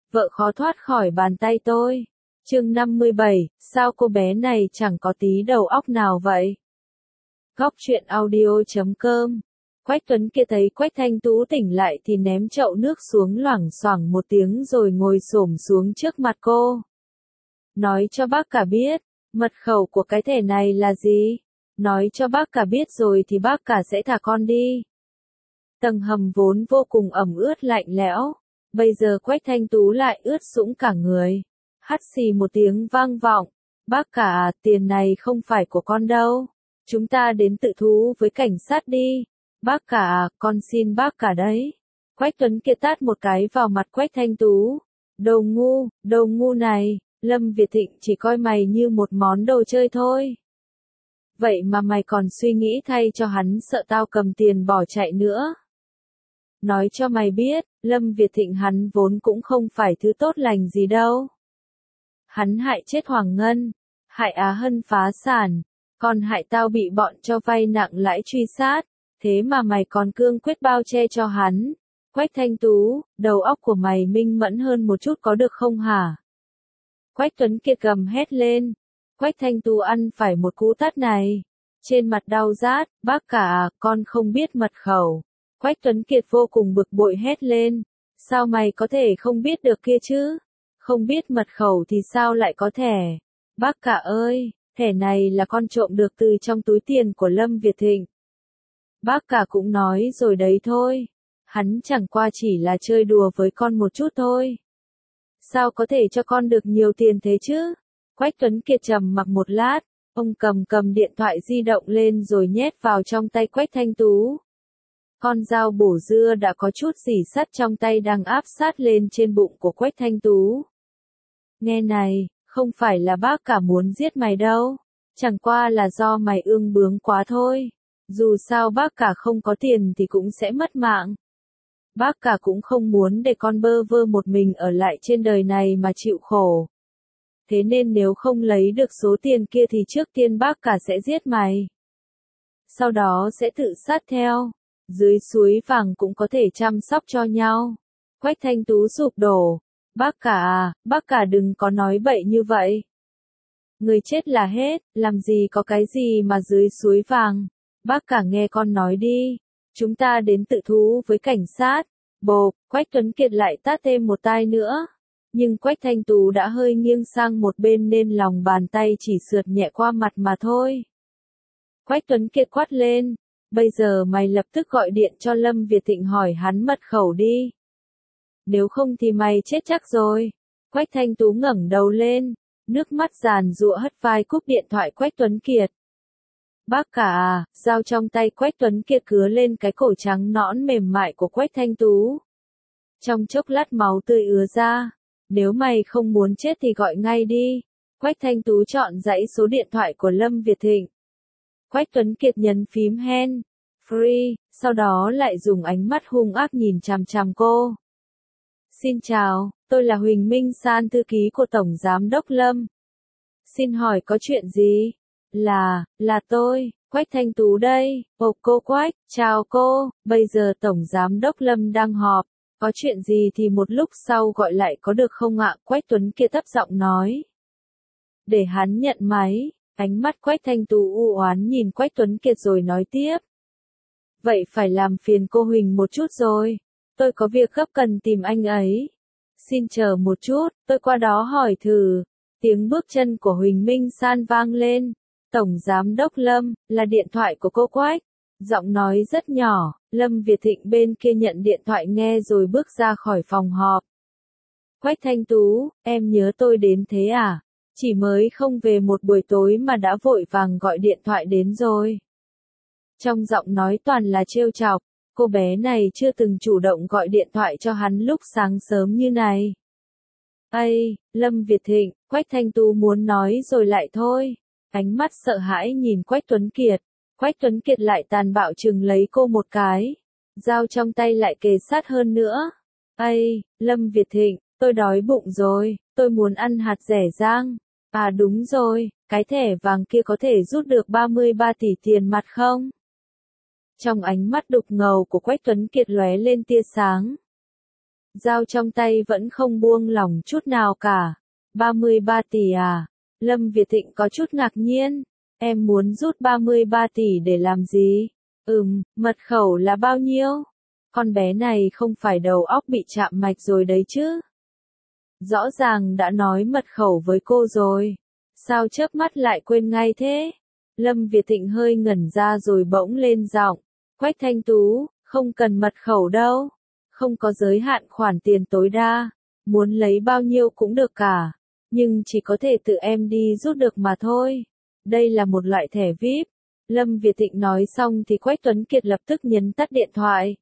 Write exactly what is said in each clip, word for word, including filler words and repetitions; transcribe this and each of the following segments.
vợ khó thoát khỏi bàn tay tôi. Chương năm mươi bảy, sao cô bé này chẳng có tí đầu óc nào vậy? Góc truyện audio chấm com. Quách Tuấn kia thấy Quách Thanh Tú tỉnh lại thì ném chậu nước xuống loảng xoảng một tiếng rồi ngồi xổm xuống trước mặt cô. Nói cho bác cả biết, mật khẩu của cái thẻ này là gì? Nói cho bác cả biết rồi thì bác cả sẽ thả con đi. Tầng hầm vốn vô cùng ẩm ướt lạnh lẽo, bây giờ Quách Thanh Tú lại ướt sũng cả người. Hắt xì một tiếng vang vọng, bác cả, tiền này không phải của con đâu. Chúng ta đến tự thú với cảnh sát đi. Bác cả, con xin bác cả đấy. Quách Tuấn kia tát một cái vào mặt Quách Thanh Tú. Đồ ngu, đồ ngu này, Lâm Việt Thịnh chỉ coi mày như một món đồ chơi thôi. Vậy mà mày còn suy nghĩ thay cho hắn sợ tao cầm tiền bỏ chạy nữa. Nói cho mày biết, Lâm Việt Thịnh hắn vốn cũng không phải thứ tốt lành gì đâu. Hắn hại chết Hoàng Ngân, hại Á Hân phá sản, còn hại tao bị bọn cho vay nặng lãi truy sát, thế mà mày còn cương quyết bao che cho hắn. Quách Thanh Tú, đầu óc của mày minh mẫn hơn một chút có được không hả? Quách Tuấn Kiệt gầm hét lên. Quách Thanh Tú ăn phải một cú tát này. Trên mặt đau rát, bác cả, con không biết mật khẩu. Quách Tuấn Kiệt vô cùng bực bội hét lên. Sao mày có thể không biết được kia chứ? Không biết mật khẩu thì sao lại có thẻ? Bác cả ơi, thẻ này là con trộm được từ trong túi tiền của Lâm Việt Thịnh. Bác cả cũng nói rồi đấy thôi. Hắn chẳng qua chỉ là chơi đùa với con một chút thôi. Sao có thể cho con được nhiều tiền thế chứ? Quách Tuấn Kiệt trầm mặc một lát, ông cầm cầm điện thoại di động lên rồi nhét vào trong tay Quách Thanh Tú. Con dao bổ dưa đã có chút rỉ sắt trong tay đang áp sát lên trên bụng của Quách Thanh Tú. Nghe này, không phải là bác cả muốn giết mày đâu, chẳng qua là do mày ương bướng quá thôi. Dù sao bác cả không có tiền thì cũng sẽ mất mạng. Bác cả cũng không muốn để con bơ vơ một mình ở lại trên đời này mà chịu khổ. Thế nên nếu không lấy được số tiền kia thì trước tiên bác cả sẽ giết mày. Sau đó sẽ tự sát theo. Dưới suối vàng cũng có thể chăm sóc cho nhau. Quách Thanh Tú sụp đổ. Bác cả à, bác cả đừng có nói bậy như vậy. Người chết là hết, làm gì có cái gì mà dưới suối vàng. Bác cả nghe con nói đi. Chúng ta đến tự thú với cảnh sát. Bộp, Quách Tuấn Kiệt lại tát thêm một tai nữa. Nhưng Quách Thanh Tú đã hơi nghiêng sang một bên nên lòng bàn tay chỉ sượt nhẹ qua mặt mà thôi. Quách Tuấn Kiệt quát lên. Bây giờ mày lập tức gọi điện cho Lâm Việt Thịnh hỏi hắn mật khẩu đi. Nếu không thì mày chết chắc rồi. Quách Thanh Tú ngẩng đầu lên. Nước mắt giàn giụa hất vai cúp điện thoại Quách Tuấn Kiệt. Bác cả à, dao trong tay Quách Tuấn Kiệt cứa lên cái cổ trắng nõn mềm mại của Quách Thanh Tú. Trong chốc lát máu tươi ứa ra. Nếu mày không muốn chết thì gọi ngay đi. Quách Thanh Tú chọn dãy số điện thoại của Lâm Việt Thịnh. Quách Tuấn Kiệt nhấn phím hand, free, sau đó lại dùng ánh mắt hung ác nhìn chằm chằm cô. Xin chào, tôi là Huỳnh Minh San, thư ký của Tổng Giám đốc Lâm. Xin hỏi có chuyện gì? Là, là tôi, Quách Thanh Tú đây. Ồ cô Quách, chào cô, bây giờ Tổng Giám đốc Lâm đang họp. Có chuyện gì thì một lúc sau gọi lại có được không ạ? Quách Tuấn Kiệt thấp giọng nói. Để hắn nhận máy. Ánh mắt Quách Thanh Tú u oán nhìn Quách Tuấn Kiệt rồi nói tiếp. Vậy phải làm phiền cô Huỳnh một chút rồi. Tôi có việc gấp cần tìm anh ấy. Xin chờ một chút, tôi qua đó hỏi thử. Tiếng bước chân của Huỳnh Minh San vang lên. Tổng Giám đốc Lâm, là điện thoại của cô Quách. Giọng nói rất nhỏ, Lâm Việt Thịnh bên kia nhận điện thoại nghe rồi bước ra khỏi phòng họp. Quách Thanh Tú, em nhớ tôi đến thế à? Chỉ mới không về một buổi tối mà đã vội vàng gọi điện thoại đến rồi. Trong giọng nói toàn là trêu chọc, cô bé này chưa từng chủ động gọi điện thoại cho hắn lúc sáng sớm như này. Ây, Lâm Việt Thịnh, Quách Thanh Tú muốn nói rồi lại thôi. Ánh mắt sợ hãi nhìn Quách Tuấn Kiệt. Quách Tuấn Kiệt lại tàn bạo chừng lấy cô một cái. Dao trong tay lại kề sát hơn nữa. Ây, Lâm Việt Thịnh, tôi đói bụng rồi, tôi muốn ăn hạt dẻ rang. À đúng rồi, cái thẻ vàng kia có thể rút được ba mươi ba tỷ tiền mặt không? Trong ánh mắt đục ngầu của Quách Tuấn Kiệt lóe lên tia sáng. Dao trong tay vẫn không buông lỏng chút nào cả. ba mươi ba tỷ à? Lâm Việt Thịnh có chút ngạc nhiên. Em muốn rút ba mươi ba tỷ để làm gì? Ừm, mật khẩu là bao nhiêu? Con bé này không phải đầu óc bị chạm mạch rồi đấy chứ? Rõ ràng đã nói mật khẩu với cô rồi. Sao chớp mắt lại quên ngay thế? Lâm Việt Thịnh hơi ngẩn ra rồi bỗng lên giọng. Quách Thanh Tú, không cần mật khẩu đâu. Không có giới hạn khoản tiền tối đa. Muốn lấy bao nhiêu cũng được cả. Nhưng chỉ có thể tự em đi rút được mà thôi. Đây là một loại thẻ vi ai pi. Lâm Việt Thịnh nói xong thì Quách Tuấn Kiệt lập tức nhấn tắt điện thoại.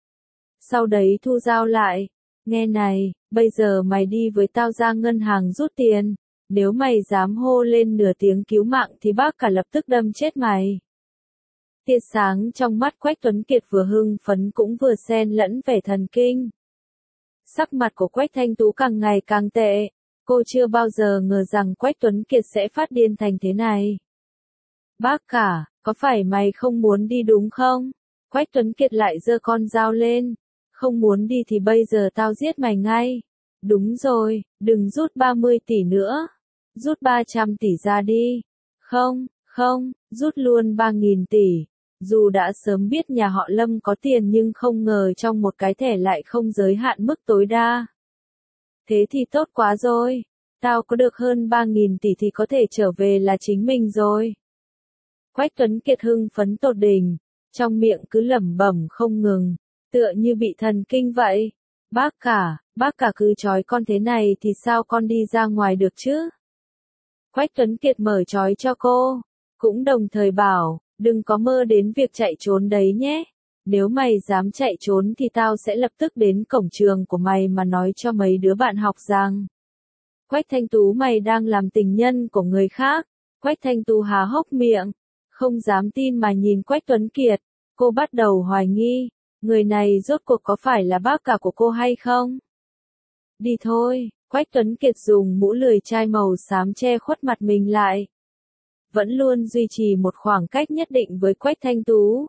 Sau đấy thu dao lại. Nghe này, bây giờ mày đi với tao ra ngân hàng rút tiền. Nếu mày dám hô lên nửa tiếng cứu mạng thì bác cả lập tức đâm chết mày. Tia sáng trong mắt Quách Tuấn Kiệt vừa hưng phấn cũng vừa xen lẫn vẻ thần kinh. Sắc mặt của Quách Thanh Tú càng ngày càng tệ. Cô chưa bao giờ ngờ rằng Quách Tuấn Kiệt sẽ phát điên thành thế này. Bác cả, có phải mày không muốn đi đúng không? Quách Tuấn Kiệt lại giơ con dao lên. Không muốn đi thì bây giờ tao giết mày ngay. Đúng rồi, đừng rút ba mươi tỷ nữa. Rút ba trăm tỷ ra đi. Không, không, rút luôn ba nghìn tỷ. Dù đã sớm biết nhà họ Lâm có tiền nhưng không ngờ trong một cái thẻ lại không giới hạn mức tối đa. Thế thì tốt quá rồi. Tao có được hơn ba nghìn tỷ thì có thể trở về là chính mình rồi. Quách Tuấn Kiệt hưng phấn tột đỉnh. Trong miệng cứ lẩm bẩm không ngừng. Tựa như bị thần kinh vậy. Bác cả, bác cả cứ trói con thế này thì sao con đi ra ngoài được chứ? Quách Tuấn Kiệt mở trói cho cô. Cũng đồng thời bảo, đừng có mơ đến việc chạy trốn đấy nhé. Nếu mày dám chạy trốn thì tao sẽ lập tức đến cổng trường của mày mà nói cho mấy đứa bạn học rằng. Quách Thanh Tú mày đang làm tình nhân của người khác. Quách Thanh Tú há hốc miệng. Không dám tin mà nhìn Quách Tuấn Kiệt. Cô bắt đầu hoài nghi. Người này rốt cuộc có phải là bác cả của cô hay không? Đi thôi, Quách Tuấn Kiệt dùng mũ lười chai màu xám che khuất mặt mình lại. Vẫn luôn duy trì một khoảng cách nhất định với Quách Thanh Tú.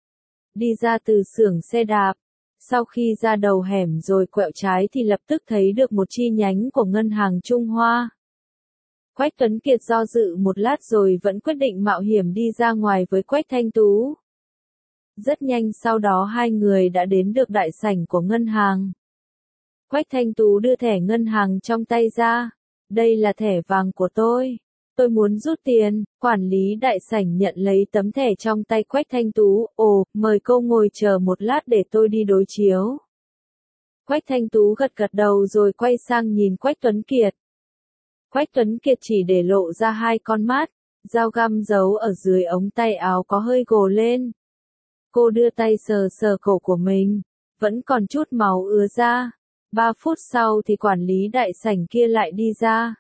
Đi ra từ xưởng xe đạp. Sau khi ra đầu hẻm rồi quẹo trái thì lập tức thấy được một chi nhánh của ngân hàng Trung Hoa. Quách Tuấn Kiệt do dự một lát rồi vẫn quyết định mạo hiểm đi ra ngoài với Quách Thanh Tú. Rất nhanh sau đó hai người đã đến được đại sảnh của ngân hàng. Quách Thanh Tú đưa thẻ ngân hàng trong tay ra. Đây là thẻ vàng của tôi. Tôi muốn rút tiền. Quản lý đại sảnh nhận lấy tấm thẻ trong tay Quách Thanh Tú. Ồ, mời cô ngồi chờ một lát để tôi đi đối chiếu. Quách Thanh Tú gật gật đầu rồi quay sang nhìn Quách Tuấn Kiệt. Quách Tuấn Kiệt chỉ để lộ ra hai con mắt. Dao găm giấu ở dưới ống tay áo có hơi gồ lên. Cô đưa tay sờ sờ cổ của mình. Vẫn còn chút máu ứa ra. Ba phút sau thì quản lý đại sảnh kia lại đi ra.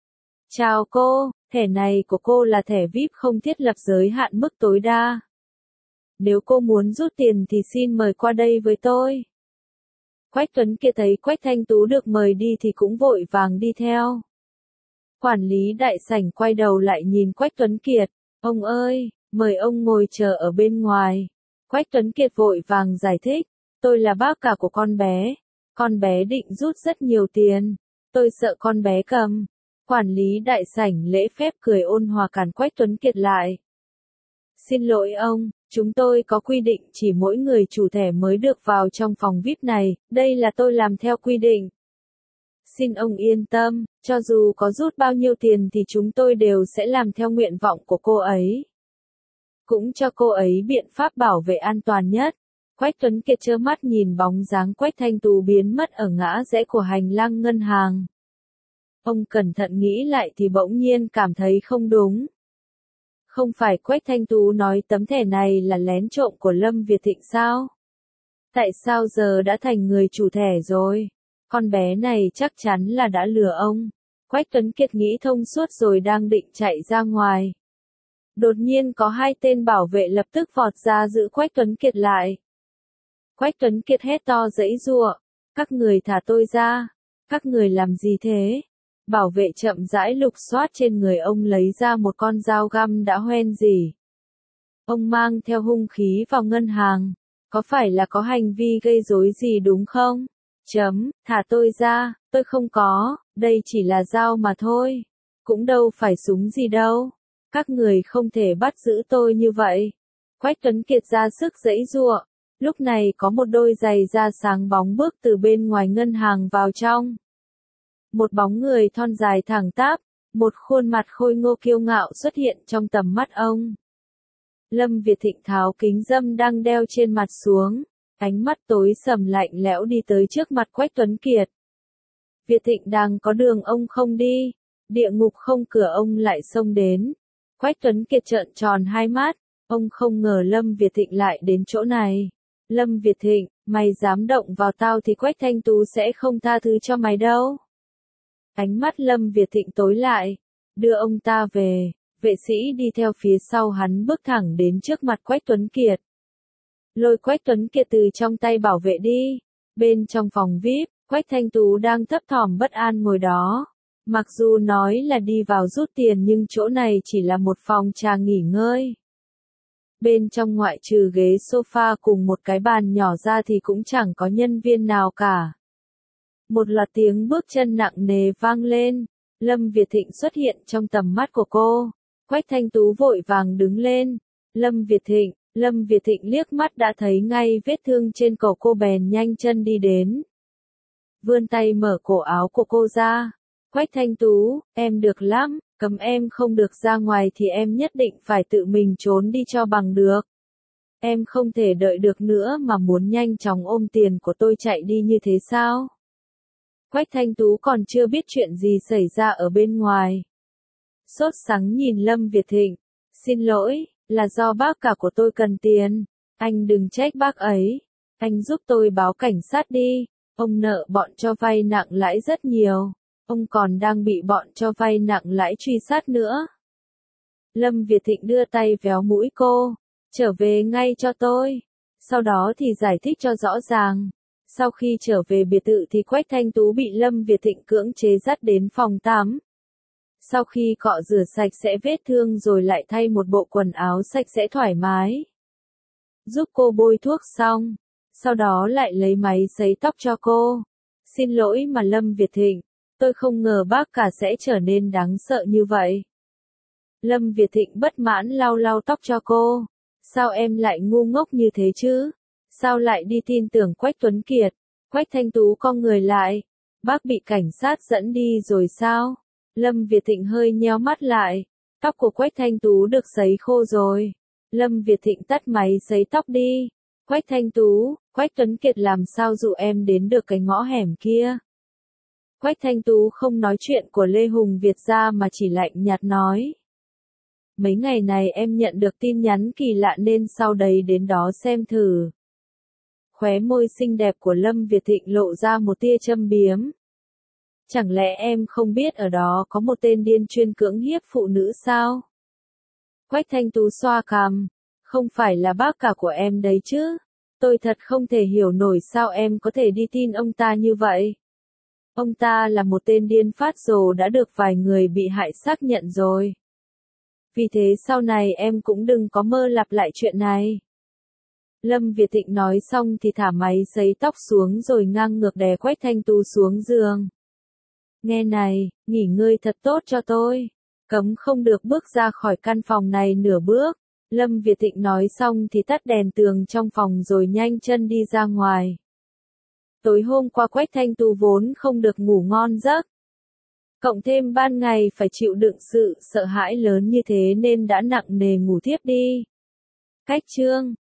Chào cô, thẻ này của cô là thẻ vi ai pi không thiết lập giới hạn mức tối đa. Nếu cô muốn rút tiền thì xin mời qua đây với tôi. Quách Tuấn Kiệt thấy Quách Thanh Tú được mời đi thì cũng vội vàng đi theo. Quản lý đại sảnh quay đầu lại nhìn Quách Tuấn Kiệt. Ông ơi, mời ông ngồi chờ ở bên ngoài. Quách Tuấn Kiệt vội vàng giải thích. Tôi là bác cả của con bé. Con bé định rút rất nhiều tiền. Tôi sợ con bé cầm. Quản lý đại sảnh lễ phép cười ôn hòa cản Quách Tuấn Kiệt lại. Xin lỗi ông, chúng tôi có quy định chỉ mỗi người chủ thẻ mới được vào trong phòng vi ai pi này, đây là tôi làm theo quy định. Xin ông yên tâm, cho dù có rút bao nhiêu tiền thì chúng tôi đều sẽ làm theo nguyện vọng của cô ấy. Cũng cho cô ấy biện pháp bảo vệ an toàn nhất. Quách Tuấn Kiệt trơ mắt nhìn bóng dáng Quách Thanh Tú biến mất ở ngã rẽ của hành lang ngân hàng. Ông cẩn thận nghĩ lại thì bỗng nhiên cảm thấy không đúng. Không phải Quách Thanh Tú nói tấm thẻ này là lén trộm của Lâm Việt Thịnh sao? Tại sao giờ đã thành người chủ thẻ rồi? Con bé này chắc chắn là đã lừa ông. Quách Tuấn Kiệt nghĩ thông suốt rồi đang định chạy ra ngoài. Đột nhiên có hai tên bảo vệ lập tức vọt ra giữ Quách Tuấn Kiệt lại. Quách Tuấn Kiệt hét to giãy giụa. Các người thả tôi ra. Các người làm gì thế? Bảo vệ chậm rãi lục soát trên người ông lấy ra một con dao găm đã hoen rỉ. Ông mang theo hung khí vào ngân hàng. Có phải là có hành vi gây rối gì đúng không? Chấm, thả tôi ra, tôi không có, đây chỉ là dao mà thôi. Cũng đâu phải súng gì đâu. Các người không thể bắt giữ tôi như vậy. Quách Tuấn Kiệt ra sức giãy giụa. Lúc này có một đôi giày da sáng bóng bước từ bên ngoài ngân hàng vào trong. Một bóng người thon dài thẳng tắp, một khuôn mặt khôi ngô kiêu ngạo xuất hiện trong tầm mắt ông. Lâm Việt Thịnh tháo kính râm đang đeo trên mặt xuống, ánh mắt tối sầm lạnh lẽo đi tới trước mặt Quách Tuấn Kiệt. Việt Thịnh đang có đường ông không đi, địa ngục không cửa ông lại xông đến. Quách Tuấn Kiệt trợn tròn hai mắt, ông không ngờ Lâm Việt Thịnh lại đến chỗ này. Lâm Việt Thịnh, mày dám động vào tao thì Quách Thanh Tú sẽ không tha thứ cho mày đâu. Ánh mắt Lâm Việt Thịnh tối lại, đưa ông ta về, vệ sĩ đi theo phía sau hắn bước thẳng đến trước mặt Quách Tuấn Kiệt. Lôi Quách Tuấn Kiệt từ trong tay bảo vệ đi, bên trong phòng vi ai pi, Quách Thanh Tú đang thấp thỏm bất an ngồi đó. Mặc dù nói là đi vào rút tiền nhưng chỗ này chỉ là một phòng trà nghỉ ngơi. Bên trong ngoại trừ ghế sofa cùng một cái bàn nhỏ ra thì cũng chẳng có nhân viên nào cả. Một loạt tiếng bước chân nặng nề vang lên, Lâm Việt Thịnh xuất hiện trong tầm mắt của cô. Quách Thanh Tú vội vàng đứng lên. Lâm Việt Thịnh, Lâm Việt Thịnh liếc mắt đã thấy ngay vết thương trên cổ cô bèn nhanh chân đi đến. Vươn tay mở cổ áo của cô ra. Quách Thanh Tú, em được lắm, cấm em không được ra ngoài thì em nhất định phải tự mình trốn đi cho bằng được. Em không thể đợi được nữa mà muốn nhanh chóng ôm tiền của tôi chạy đi như thế sao? Quách Thanh Tú còn chưa biết chuyện gì xảy ra ở bên ngoài. Sốt sắng nhìn Lâm Việt Thịnh. Xin lỗi, là do bác cả của tôi cần tiền. Anh đừng trách bác ấy. Anh giúp tôi báo cảnh sát đi. Ông nợ bọn cho vay nặng lãi rất nhiều. Ông còn đang bị bọn cho vay nặng lãi truy sát nữa. Lâm Việt Thịnh đưa tay véo mũi cô. Trở về ngay cho tôi. Sau đó thì giải thích cho rõ ràng. Sau khi trở về biệt thự thì Quách Thanh Tú bị Lâm Việt Thịnh cưỡng chế dắt đến phòng tắm. Sau khi cọ rửa sạch sẽ vết thương rồi lại thay một bộ quần áo sạch sẽ thoải mái. Giúp cô bôi thuốc xong. Sau đó lại lấy máy sấy tóc cho cô. Xin lỗi mà Lâm Việt Thịnh. Tôi không ngờ bác cả sẽ trở nên đáng sợ như vậy. Lâm Việt Thịnh bất mãn lau lau tóc cho cô. Sao em lại ngu ngốc như thế chứ? Sao lại đi tin tưởng Quách Tuấn Kiệt? Quách Thanh Tú cong người lại. Bác bị cảnh sát dẫn đi rồi sao? Lâm Việt Thịnh hơi nheo mắt lại. Tóc của Quách Thanh Tú được sấy khô rồi. Lâm Việt Thịnh tắt máy sấy tóc đi. Quách Thanh Tú, Quách Tuấn Kiệt làm sao dụ em đến được cái ngõ hẻm kia? Quách Thanh Tú không nói chuyện của Lê Hùng Việt ra mà chỉ lạnh nhạt nói. Mấy ngày này em nhận được tin nhắn kỳ lạ nên sau đấy đến đó xem thử. Khóe môi xinh đẹp của Lâm Việt Thịnh lộ ra một tia châm biếm. Chẳng lẽ em không biết ở đó có một tên điên chuyên cưỡng hiếp phụ nữ sao? Quách Thanh Tú xoa cằm. Không phải là bác cả của em đấy chứ? Tôi thật không thể hiểu nổi sao em có thể đi tin ông ta như vậy. Ông ta là một tên điên phát rồ đã được vài người bị hại xác nhận rồi. Vì thế sau này em cũng đừng có mơ lặp lại chuyện này. Lâm Việt Thịnh nói xong thì thả máy sấy tóc xuống rồi ngang ngược đè Quách Thanh Tú xuống giường. Nghe này, nghỉ ngơi thật tốt cho tôi. Cấm không được bước ra khỏi căn phòng này nửa bước. Lâm Việt Thịnh nói xong thì tắt đèn tường trong phòng rồi nhanh chân đi ra ngoài. Tối hôm qua Quách Thanh Tú vốn không được ngủ ngon giấc. Cộng thêm ban ngày phải chịu đựng sự sợ hãi lớn như thế nên đã nặng nề ngủ thiếp đi. Cách chương